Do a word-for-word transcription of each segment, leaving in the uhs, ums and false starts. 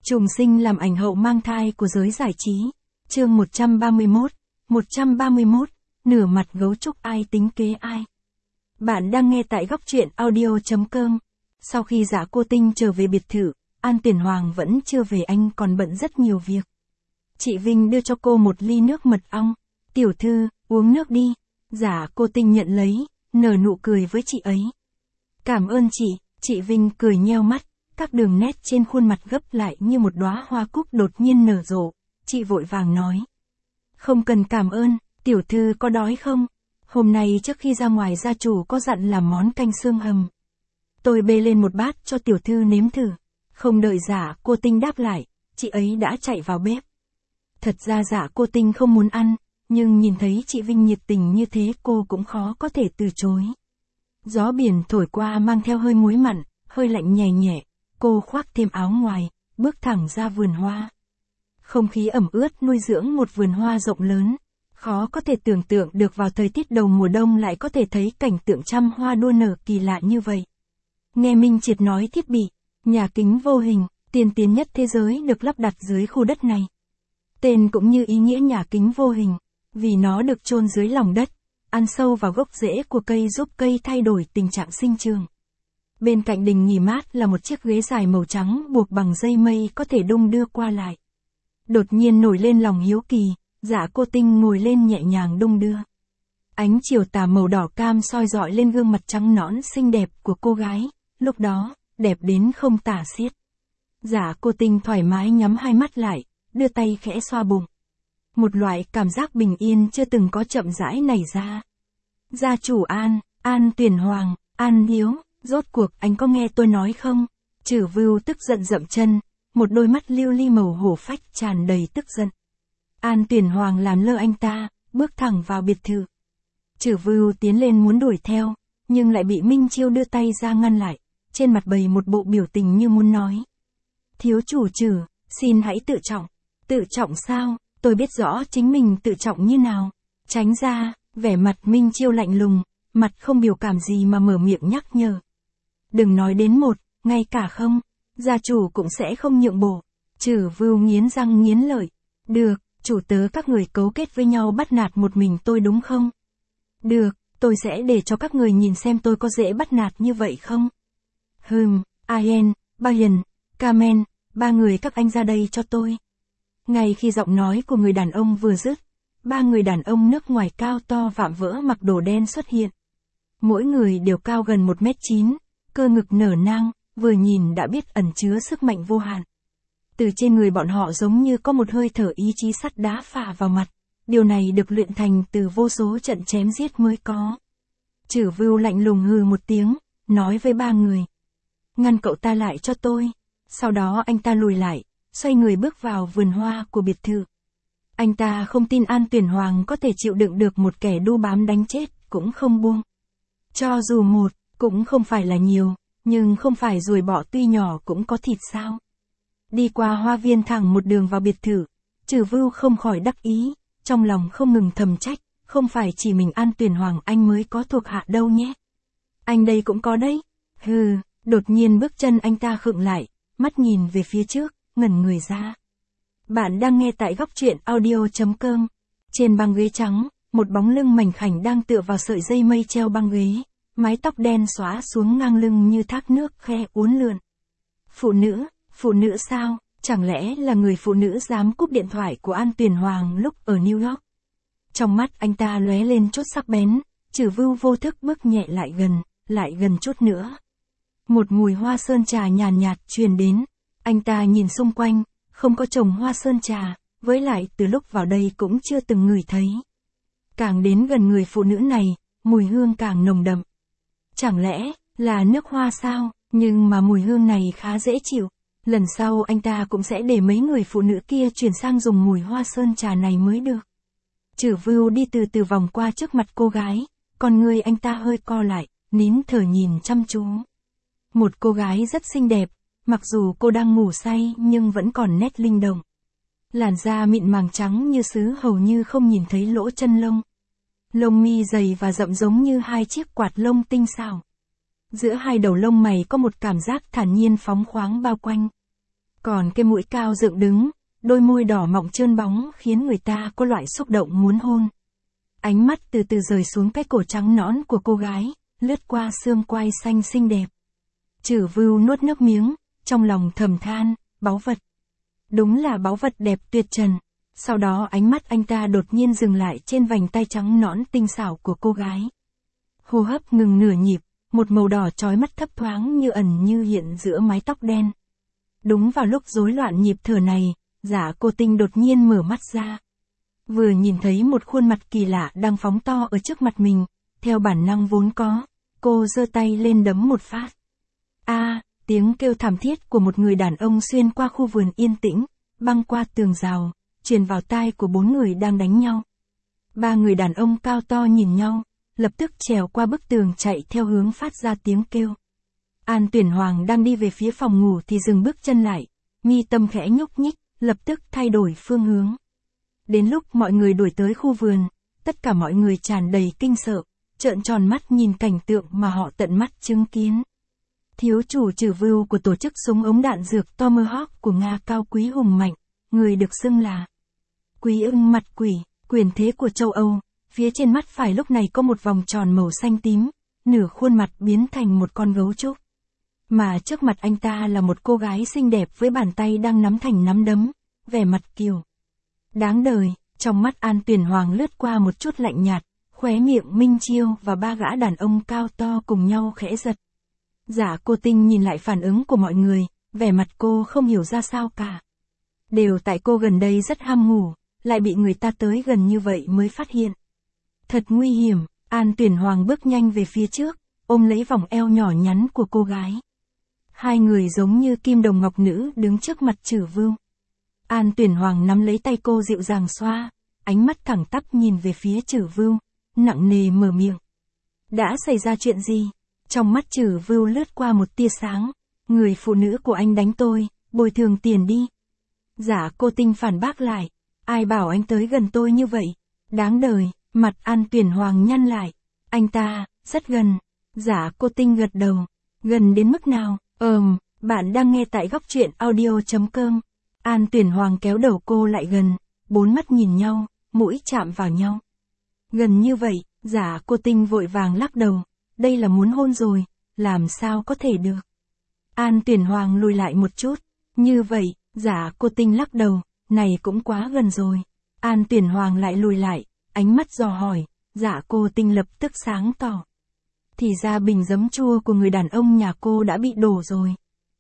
Trùng sinh làm ảnh hậu mang thai của giới giải trí. Chương một trăm ba mươi mốt. một trăm ba mươi mốt. Nửa mặt gấu trúc ai tính kế ai. Bạn đang nghe tại góc truyện audio chấm com. Sau khi Dạ Cô Tinh trở về biệt thự, An Tuyển Hoàng vẫn chưa về, anh còn bận rất nhiều việc. Chị Vinh đưa cho cô một ly nước mật ong. Tiểu thư, uống nước đi. Dạ Cô Tinh nhận lấy, nở nụ cười với chị ấy. Cảm ơn chị. Chị Vinh cười nheo mắt, các đường nét trên khuôn mặt gấp lại như một đóa hoa cúc đột nhiên nở rộ. Chị vội vàng nói. Không cần cảm ơn, tiểu thư có đói không? Hôm nay trước khi ra ngoài gia chủ có dặn làm món canh xương hầm. Tôi bê lên một bát cho tiểu thư nếm thử. Không đợi Dạ Cô Tinh đáp lại, chị ấy đã chạy vào bếp. Thật ra Dạ Cô Tinh không muốn ăn, nhưng nhìn thấy chị Vinh nhiệt tình như thế cô cũng khó có thể từ chối. Gió biển thổi qua mang theo hơi muối mặn, hơi lạnh nhẹ nhẹ, cô khoác thêm áo ngoài, bước thẳng ra vườn hoa. Không khí ẩm ướt nuôi dưỡng một vườn hoa rộng lớn, khó có thể tưởng tượng được vào thời tiết đầu mùa đông lại có thể thấy cảnh tượng trăm hoa đua nở kỳ lạ như vậy. Nghe Minh Triệt nói thiết bị, nhà kính vô hình, tiên tiến nhất thế giới được lắp đặt dưới khu đất này. Tên cũng như ý nghĩa nhà kính vô hình, vì nó được chôn dưới lòng đất, ăn sâu vào gốc rễ của cây giúp cây thay đổi tình trạng sinh trường. Bên cạnh đình nghỉ mát là một chiếc ghế dài màu trắng buộc bằng dây mây có thể đung đưa qua lại. Đột nhiên nổi lên lòng hiếu kỳ, Dạ Cô Tinh ngồi lên nhẹ nhàng đung đưa. Ánh chiều tà màu đỏ cam soi rọi lên gương mặt trắng nõn xinh đẹp của cô gái, lúc đó, đẹp đến không tả xiết. Dạ Cô Tinh thoải mái nhắm hai mắt lại, đưa tay khẽ xoa bụng. Một loại cảm giác bình yên chưa từng có chậm rãi nảy ra. Gia chủ An, An Tuyển Hoàng, An Hiếu, rốt cuộc anh có nghe tôi nói không? Chử Vưu tức giận dậm chân, một đôi mắt lưu ly màu hổ phách tràn đầy tức giận. An Tuyển Hoàng làm lơ anh ta, bước thẳng vào biệt thự. Chử Vưu tiến lên muốn đuổi theo, nhưng lại bị Minh Chiêu đưa tay ra ngăn lại, trên mặt bày một bộ biểu tình như muốn nói. Thiếu chủ Chử, xin hãy tự trọng. Tự trọng sao? Tôi biết rõ chính mình tự trọng như nào. Tránh ra, vẻ mặt Minh Chiêu lạnh lùng, mặt không biểu cảm gì mà mở miệng nhắc nhở. Đừng nói đến một, ngay cả không, gia chủ cũng sẽ không nhượng bộ. Chử Vưu nghiến răng nghiến lợi. Được, chủ tớ các người cấu kết với nhau bắt nạt một mình tôi đúng không? Được, tôi sẽ để cho các người nhìn xem tôi có dễ bắt nạt như vậy không? Hừm, Ayen, Bayen, Kamen, ba người các anh ra đây cho tôi. Ngay khi giọng nói của người đàn ông vừa dứt, ba người đàn ông nước ngoài cao to vạm vỡ mặc đồ đen xuất hiện. Mỗi người đều cao gần một mét chín, cơ ngực nở nang, vừa nhìn đã biết ẩn chứa sức mạnh vô hạn. Từ trên người bọn họ giống như có một hơi thở ý chí sắt đá phả vào mặt, điều này được luyện thành từ vô số trận chém giết mới có. Chử Vưu lạnh lùng hừ một tiếng, nói với ba người. Ngăn cậu ta lại cho tôi. Sau đó anh ta lùi lại, xoay người bước vào vườn hoa của biệt thự. Anh ta không tin An Tuyển Hoàng có thể chịu đựng được một kẻ đu bám đánh chết, cũng không buông. Cho dù một, cũng không phải là nhiều, nhưng không phải ruồi bọ tuy nhỏ cũng có thịt sao. Đi qua hoa viên thẳng một đường vào biệt thự, Chử Vưu không khỏi đắc ý, trong lòng không ngừng thầm trách, không phải chỉ mình An Tuyển Hoàng anh mới có thuộc hạ đâu nhé. Anh đây cũng có đấy. Hừ, đột nhiên bước chân anh ta khựng lại, mắt nhìn về phía trước, ngẩn người ra. Bạn đang nghe tại góc truyện audio chấm com. Trên băng ghế trắng, một bóng lưng mảnh khảnh đang tựa vào sợi dây mây treo băng ghế, mái tóc đen xóa xuống ngang lưng như thác nước khe uốn lượn. Phụ nữ, phụ nữ sao? Chẳng lẽ là người phụ nữ dám cúp điện thoại của An Tuyển Hoàng lúc ở New York? Trong mắt anh ta lóe lên chút sắc bén, Chử Vưu vô thức bước nhẹ lại gần, lại gần chút nữa. Một mùi hoa sơn trà nhàn nhạt truyền đến, anh ta nhìn xung quanh, không có trồng hoa sơn trà, với lại từ lúc vào đây cũng chưa từng ngửi thấy. Càng đến gần người phụ nữ này, mùi hương càng nồng đậm. Chẳng lẽ là nước hoa sao? Nhưng mà mùi hương này khá dễ chịu. Lần sau anh ta cũng sẽ để mấy người phụ nữ kia chuyển sang dùng mùi hoa sơn trà này mới được. Chử Vưu đi từ từ vòng qua trước mặt cô gái, con người anh ta hơi co lại, nín thở nhìn chăm chú. Một cô gái rất xinh đẹp, mặc dù cô đang ngủ say nhưng vẫn còn nét linh động. Làn da mịn màng trắng như sứ hầu như không nhìn thấy lỗ chân lông. Lông mi dày và rậm giống như hai chiếc quạt lông tinh xảo. Giữa hai đầu lông mày có một cảm giác thản nhiên phóng khoáng bao quanh. Còn cái mũi cao dựng đứng, đôi môi đỏ mọng trơn bóng khiến người ta có loại xúc động muốn hôn. Ánh mắt từ từ rời xuống cái cổ trắng nõn của cô gái, lướt qua xương quai xanh xinh đẹp. Chử Vưu nuốt nước miếng, trong lòng thầm than, báu vật. Đúng là báu vật đẹp tuyệt trần. Sau đó ánh mắt anh ta đột nhiên dừng lại trên vành tay trắng nõn tinh xảo của cô gái. Hô hấp ngừng nửa nhịp, một màu đỏ chói mắt thấp thoáng như ẩn như hiện giữa mái tóc đen. Đúng vào lúc rối loạn nhịp thở này, Dạ Cô Tinh đột nhiên mở mắt ra. Vừa nhìn thấy một khuôn mặt kỳ lạ đang phóng to ở trước mặt mình, theo bản năng vốn có, cô giơ tay lên đấm một phát. A, à, tiếng kêu thảm thiết của một người đàn ông xuyên qua khu vườn yên tĩnh, băng qua tường rào, truyền vào tai của bốn người đang đánh nhau. Ba người đàn ông cao to nhìn nhau, lập tức trèo qua bức tường chạy theo hướng phát ra tiếng kêu. An Tuyển Hoàng đang đi về phía phòng ngủ thì dừng bước chân lại, mi tâm khẽ nhúc nhích, lập tức thay đổi phương hướng. Đến lúc mọi người đuổi tới khu vườn, tất cả mọi người tràn đầy kinh sợ, trợn tròn mắt nhìn cảnh tượng mà họ tận mắt chứng kiến. Thiếu chủ Chử Vưu của tổ chức súng ống đạn dược Tomahawk của Nga cao quý hùng mạnh, người được xưng là Quý ưng mặt quỷ, quyền thế của châu Âu, phía trên mắt phải lúc này có một vòng tròn màu xanh tím, nửa khuôn mặt biến thành một con gấu trúc. Mà trước mặt anh ta là một cô gái xinh đẹp với bàn tay đang nắm thành nắm đấm, vẻ mặt kiều. Đáng đời, trong mắt An Tuyển Hoàng lướt qua một chút lạnh nhạt, khóe miệng Minh Chiêu và ba gã đàn ông cao to cùng nhau khẽ giật. Dạ Cô Tinh nhìn lại phản ứng của mọi người, vẻ mặt cô không hiểu ra sao cả. Đều tại cô gần đây rất ham ngủ, lại bị người ta tới gần như vậy mới phát hiện. Thật nguy hiểm, An Tuyển Hoàng bước nhanh về phía trước, ôm lấy vòng eo nhỏ nhắn của cô gái. Hai người giống như kim đồng ngọc nữ đứng trước mặt Chử Vưu. An Tuyển Hoàng nắm lấy tay cô dịu dàng xoa, ánh mắt thẳng tắp nhìn về phía Chử Vưu, nặng nề mở miệng. Đã xảy ra chuyện gì? Trong mắt Chử Vưu lướt qua một tia sáng, người phụ nữ của anh đánh tôi, bồi thường tiền đi. Dạ Cô Tinh phản bác lại, ai bảo anh tới gần tôi như vậy? Đáng đời, mặt An Tuyển Hoàng nhăn lại. Anh ta, rất gần. Dạ Cô Tinh gật đầu. Gần đến mức nào? Ờm, bạn đang nghe tại góc truyện audio chấm com. An Tuyển Hoàng kéo đầu cô lại gần, bốn mắt nhìn nhau, mũi chạm vào nhau. Gần như vậy, Dạ Cô Tinh vội vàng lắc đầu. Đây là muốn hôn rồi, làm sao có thể được. An Tuyển Hoàng lùi lại một chút. Như vậy, Dạ Cô Tinh lắc đầu, này cũng quá gần rồi. An Tuyển Hoàng lại lùi lại, ánh mắt dò hỏi, Dạ Cô Tinh lập tức sáng tỏ. Thì ra bình giấm chua của người đàn ông nhà cô đã bị đổ rồi.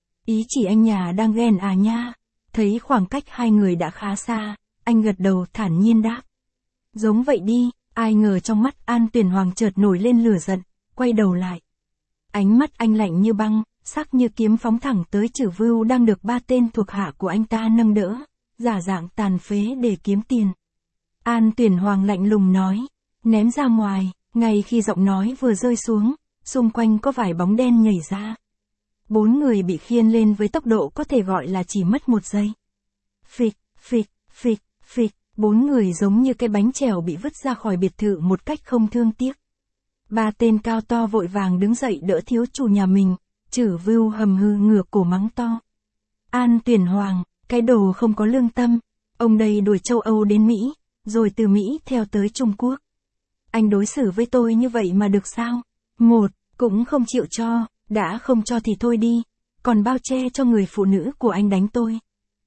Ý chỉ anh nhà đang ghen à nha. Thấy khoảng cách hai người đã khá xa, anh gật đầu thản nhiên đáp. Giống vậy đi, ai ngờ trong mắt An Tuyển Hoàng chợt nổi lên lửa giận, quay đầu lại. Ánh mắt anh lạnh như băng, sắc như kiếm phóng thẳng tới Chử Vưu đang được ba tên thuộc hạ của anh ta nâng đỡ, giả dạng tàn phế để kiếm tiền. An Tuyển Hoàng lạnh lùng nói, ném ra ngoài, ngay khi giọng nói vừa rơi xuống, xung quanh có vài bóng đen nhảy ra. Bốn người bị khiêng lên với tốc độ có thể gọi là chỉ mất một giây. Phịch, phịch, phịch, phịch, bốn người giống như cái bánh chèo bị vứt ra khỏi biệt thự một cách không thương tiếc. Ba tên cao to vội vàng đứng dậy đỡ thiếu chủ nhà mình, Chử Vưu hầm hư ngửa cổ mắng to. An Tuyển Hoàng, cái đồ không có lương tâm, ông đây đuổi châu Âu đến Mỹ, rồi từ Mỹ theo tới Trung Quốc. Anh đối xử với tôi như vậy mà được sao? Một, cũng không chịu cho, đã không cho thì thôi đi, còn bao che cho người phụ nữ của anh đánh tôi.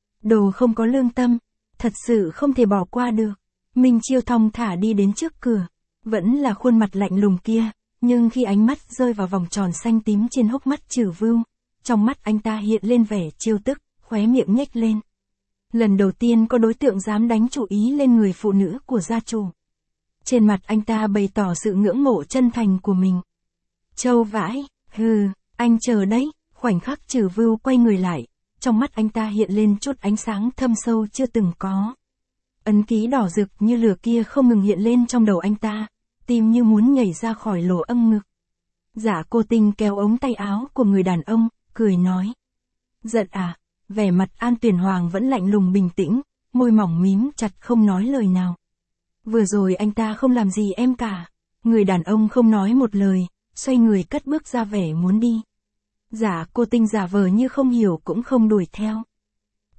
Đồ không có lương tâm, thật sự không thể bỏ qua được. Minh Chiêu thong thả đi đến trước cửa, vẫn là khuôn mặt lạnh lùng kia, nhưng khi ánh mắt rơi vào vòng tròn xanh tím trên hốc mắt Chử Vưu, trong mắt anh ta hiện lên vẻ trêu tức, khóe miệng nhếch lên. Lần đầu tiên có đối tượng dám đánh chủ ý lên người phụ nữ của gia chủ. Trên mặt anh ta bày tỏ sự ngưỡng mộ chân thành của mình. Châu vãi, hừ, anh chờ đấy, khoảnh khắc Chử Vưu quay người lại, trong mắt anh ta hiện lên chút ánh sáng thâm sâu chưa từng có. Ấn ký đỏ rực như lửa kia không ngừng hiện lên trong đầu anh ta, tim như muốn nhảy ra khỏi lỗ âng ngực. Dạ Cô Tinh kéo ống tay áo của người đàn ông, cười nói. Giận à, vẻ mặt An Tuyển Hoàng vẫn lạnh lùng bình tĩnh, môi mỏng mím chặt không nói lời nào. Vừa rồi anh ta không làm gì em cả. Người đàn ông không nói một lời, xoay người cất bước ra vẻ muốn đi. Dạ Cô Tinh giả vờ như không hiểu cũng không đuổi theo.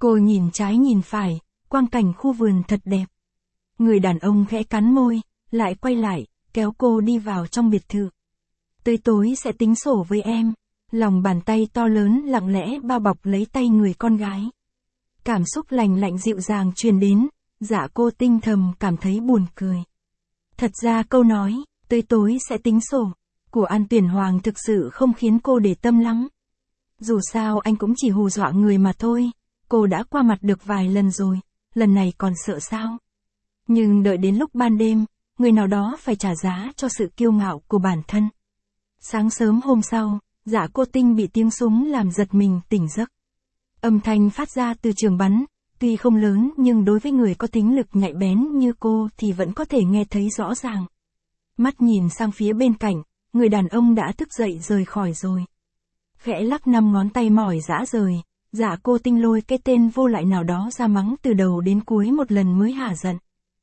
Cô nhìn trái nhìn phải, quang cảnh khu vườn thật đẹp. Người đàn ông khẽ cắn môi, lại quay lại, kéo cô đi vào trong biệt thự. Tới tối sẽ tính sổ với em. Lòng bàn tay to lớn lặng lẽ bao bọc lấy tay người con gái. Cảm xúc lành lạnh dịu dàng truyền đến, Dạ Cô Tinh thầm cảm thấy buồn cười. Thật ra câu nói, tới tối sẽ tính sổ, của An Tuyển Hoàng thực sự không khiến cô để tâm lắm. Dù sao anh cũng chỉ hù dọa người mà thôi, cô đã qua mặt được vài lần rồi, lần này còn sợ sao? Nhưng đợi đến lúc ban đêm, người nào đó phải trả giá cho sự kiêu ngạo của bản thân. Sáng sớm hôm sau, Dạ Cô Tinh bị tiếng súng làm giật mình tỉnh giấc. Âm thanh phát ra từ trường bắn, tuy không lớn nhưng đối với người có thính lực nhạy bén như cô thì vẫn có thể nghe thấy rõ ràng. Mắt nhìn sang phía bên cạnh, người đàn ông đã thức dậy rời khỏi rồi. Khẽ lắc năm ngón tay mỏi rã rời, Dạ Cô Tinh lôi cái tên vô lại nào đó ra mắng từ đầu đến cuối một lần mới hả giận.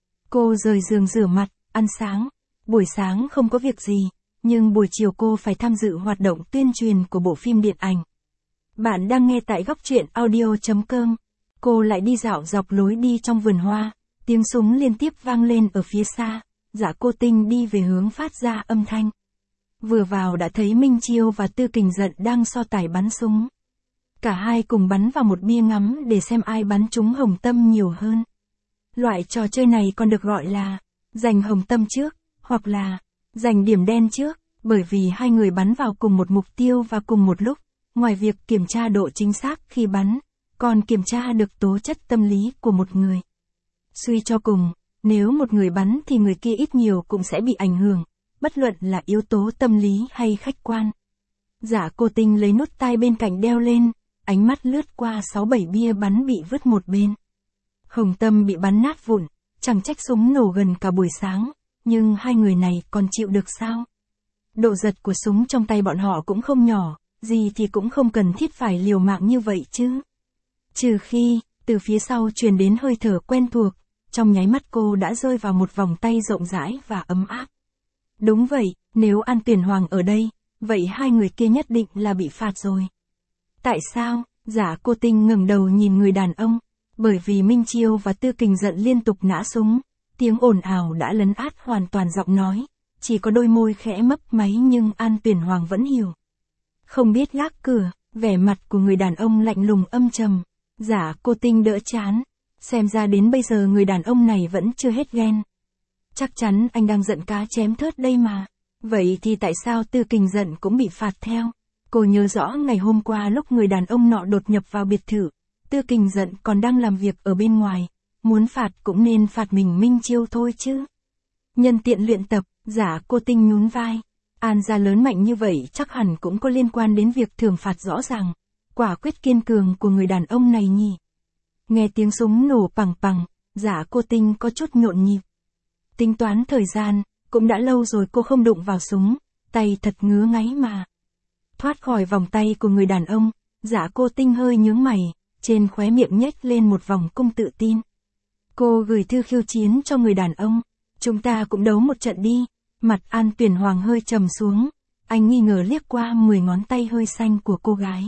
Cô rời giường rửa mặt, ăn sáng. Buổi sáng không có việc gì, nhưng buổi chiều cô phải tham dự hoạt động tuyên truyền của bộ phim điện ảnh. Bạn đang nghe tại góc truyện audio chấm com. Cô lại đi dạo dọc lối đi trong vườn hoa, tiếng súng liên tiếp vang lên ở phía xa, Dạ Cô Tinh đi về hướng phát ra âm thanh. Vừa vào đã thấy Minh Chiêu và Tư Kình Dận đang so tài bắn súng. Cả hai cùng bắn vào một bia ngắm để xem ai bắn trúng hồng tâm nhiều hơn. Loại trò chơi này còn được gọi là giành hồng tâm trước, hoặc là giành điểm đen trước, bởi vì hai người bắn vào cùng một mục tiêu và cùng một lúc, ngoài việc kiểm tra độ chính xác khi bắn, còn kiểm tra được tố chất tâm lý của một người. Suy cho cùng, nếu một người bắn thì người kia ít nhiều cũng sẽ bị ảnh hưởng, bất luận là yếu tố tâm lý hay khách quan. Dạ Cô Tinh lấy nút tai bên cạnh đeo lên, ánh mắt lướt qua sáu bảy bia bắn bị vứt một bên. Hồng tâm bị bắn nát vụn, chẳng trách súng nổ gần cả buổi sáng, nhưng hai người này còn chịu được sao? Độ giật của súng trong tay bọn họ cũng không nhỏ, gì thì cũng không cần thiết phải liều mạng như vậy chứ. Trừ khi, từ phía sau truyền đến hơi thở quen thuộc, trong nháy mắt cô đã rơi vào một vòng tay rộng rãi và ấm áp. Đúng vậy, nếu An Tuyển Hoàng ở đây, vậy hai người kia nhất định là bị phạt rồi. Tại sao? Dạ Cô Tinh ngẩng đầu nhìn người đàn ông, bởi vì Minh Chiêu và Tư Kình Dận liên tục nã súng, tiếng ồn ào đã lấn át hoàn toàn giọng nói, chỉ có đôi môi khẽ mấp máy nhưng An Tuyển Hoàng vẫn hiểu. Không biết gác cửa, vẻ mặt của người đàn ông lạnh lùng âm trầm. Dạ Cô Tinh đỡ chán, xem ra đến bây giờ người đàn ông này vẫn chưa hết ghen. Chắc chắn anh đang giận cá chém thớt đây mà. Vậy thì tại sao Tư Kình Dận cũng bị phạt theo? Cô nhớ rõ ngày hôm qua lúc người đàn ông nọ đột nhập vào biệt thự, Tư Kình Dận còn đang làm việc ở bên ngoài, muốn phạt cũng nên phạt mình Minh Chiêu thôi chứ. Nhân tiện luyện tập, Dạ Cô Tinh nhún vai. An gia lớn mạnh như vậy chắc hẳn cũng có liên quan đến việc thưởng phạt rõ ràng. Quả quyết kiên cường của người đàn ông này nhỉ. Nghe tiếng súng nổ pằng pằng, Dạ Cô Tinh có chút nhộn nhịp. Tính toán thời gian, cũng đã lâu rồi cô không đụng vào súng, tay thật ngứa ngáy mà. Thoát khỏi vòng tay của người đàn ông, Dạ Cô Tinh hơi nhướng mày, trên khóe miệng nhếch lên một vòng cung tự tin. Cô gửi thư khiêu chiến cho người đàn ông, chúng ta cũng đấu một trận đi. Mặt An Tuyển Hoàng hơi trầm xuống, anh nghi ngờ liếc qua mười ngón tay hơi xanh của cô gái.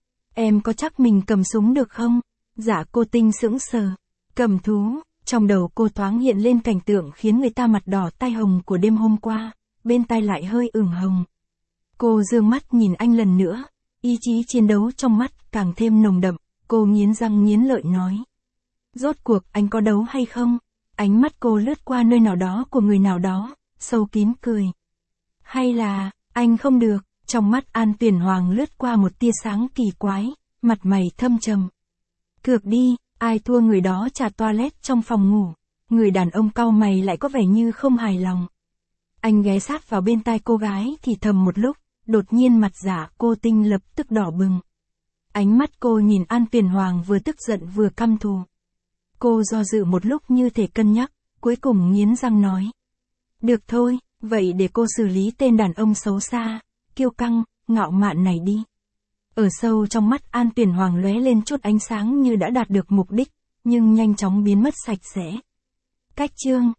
Em có chắc mình cầm súng được không? Dạ Cô Tinh sững sờ. Cầm thú, trong đầu cô thoáng hiện lên cảnh tượng khiến người ta mặt đỏ tai hồng của đêm hôm qua, bên tai lại hơi ửng hồng. Cô dương mắt nhìn anh lần nữa, ý chí chiến đấu trong mắt càng thêm nồng đậm, cô nghiến răng nghiến lợi nói. Rốt cuộc anh có đấu hay không? Ánh mắt cô lướt qua nơi nào đó của người nào đó, sâu kín cười. Hay là, anh không được, trong mắt An Tuyển Hoàng lướt qua một tia sáng kỳ quái, mặt mày thâm trầm. Cược đi, ai thua người đó trả toilet trong phòng ngủ. Người đàn ông cau mày lại có vẻ như không hài lòng. Anh ghé sát vào bên tai cô gái thì thầm một lúc, đột nhiên mặt Dạ Cô Tinh lập tức đỏ bừng. Ánh mắt cô nhìn An Tuyển Hoàng vừa tức giận vừa căm thù. Cô do dự một lúc như thể cân nhắc, cuối cùng nghiến răng nói. Được thôi, vậy để cô xử lý tên đàn ông xấu xa, kiêu căng, ngạo mạn này đi. Ở sâu trong mắt An Tuyển Hoàng lóe lên chút ánh sáng như đã đạt được mục đích, nhưng nhanh chóng biến mất sạch sẽ. Cách chương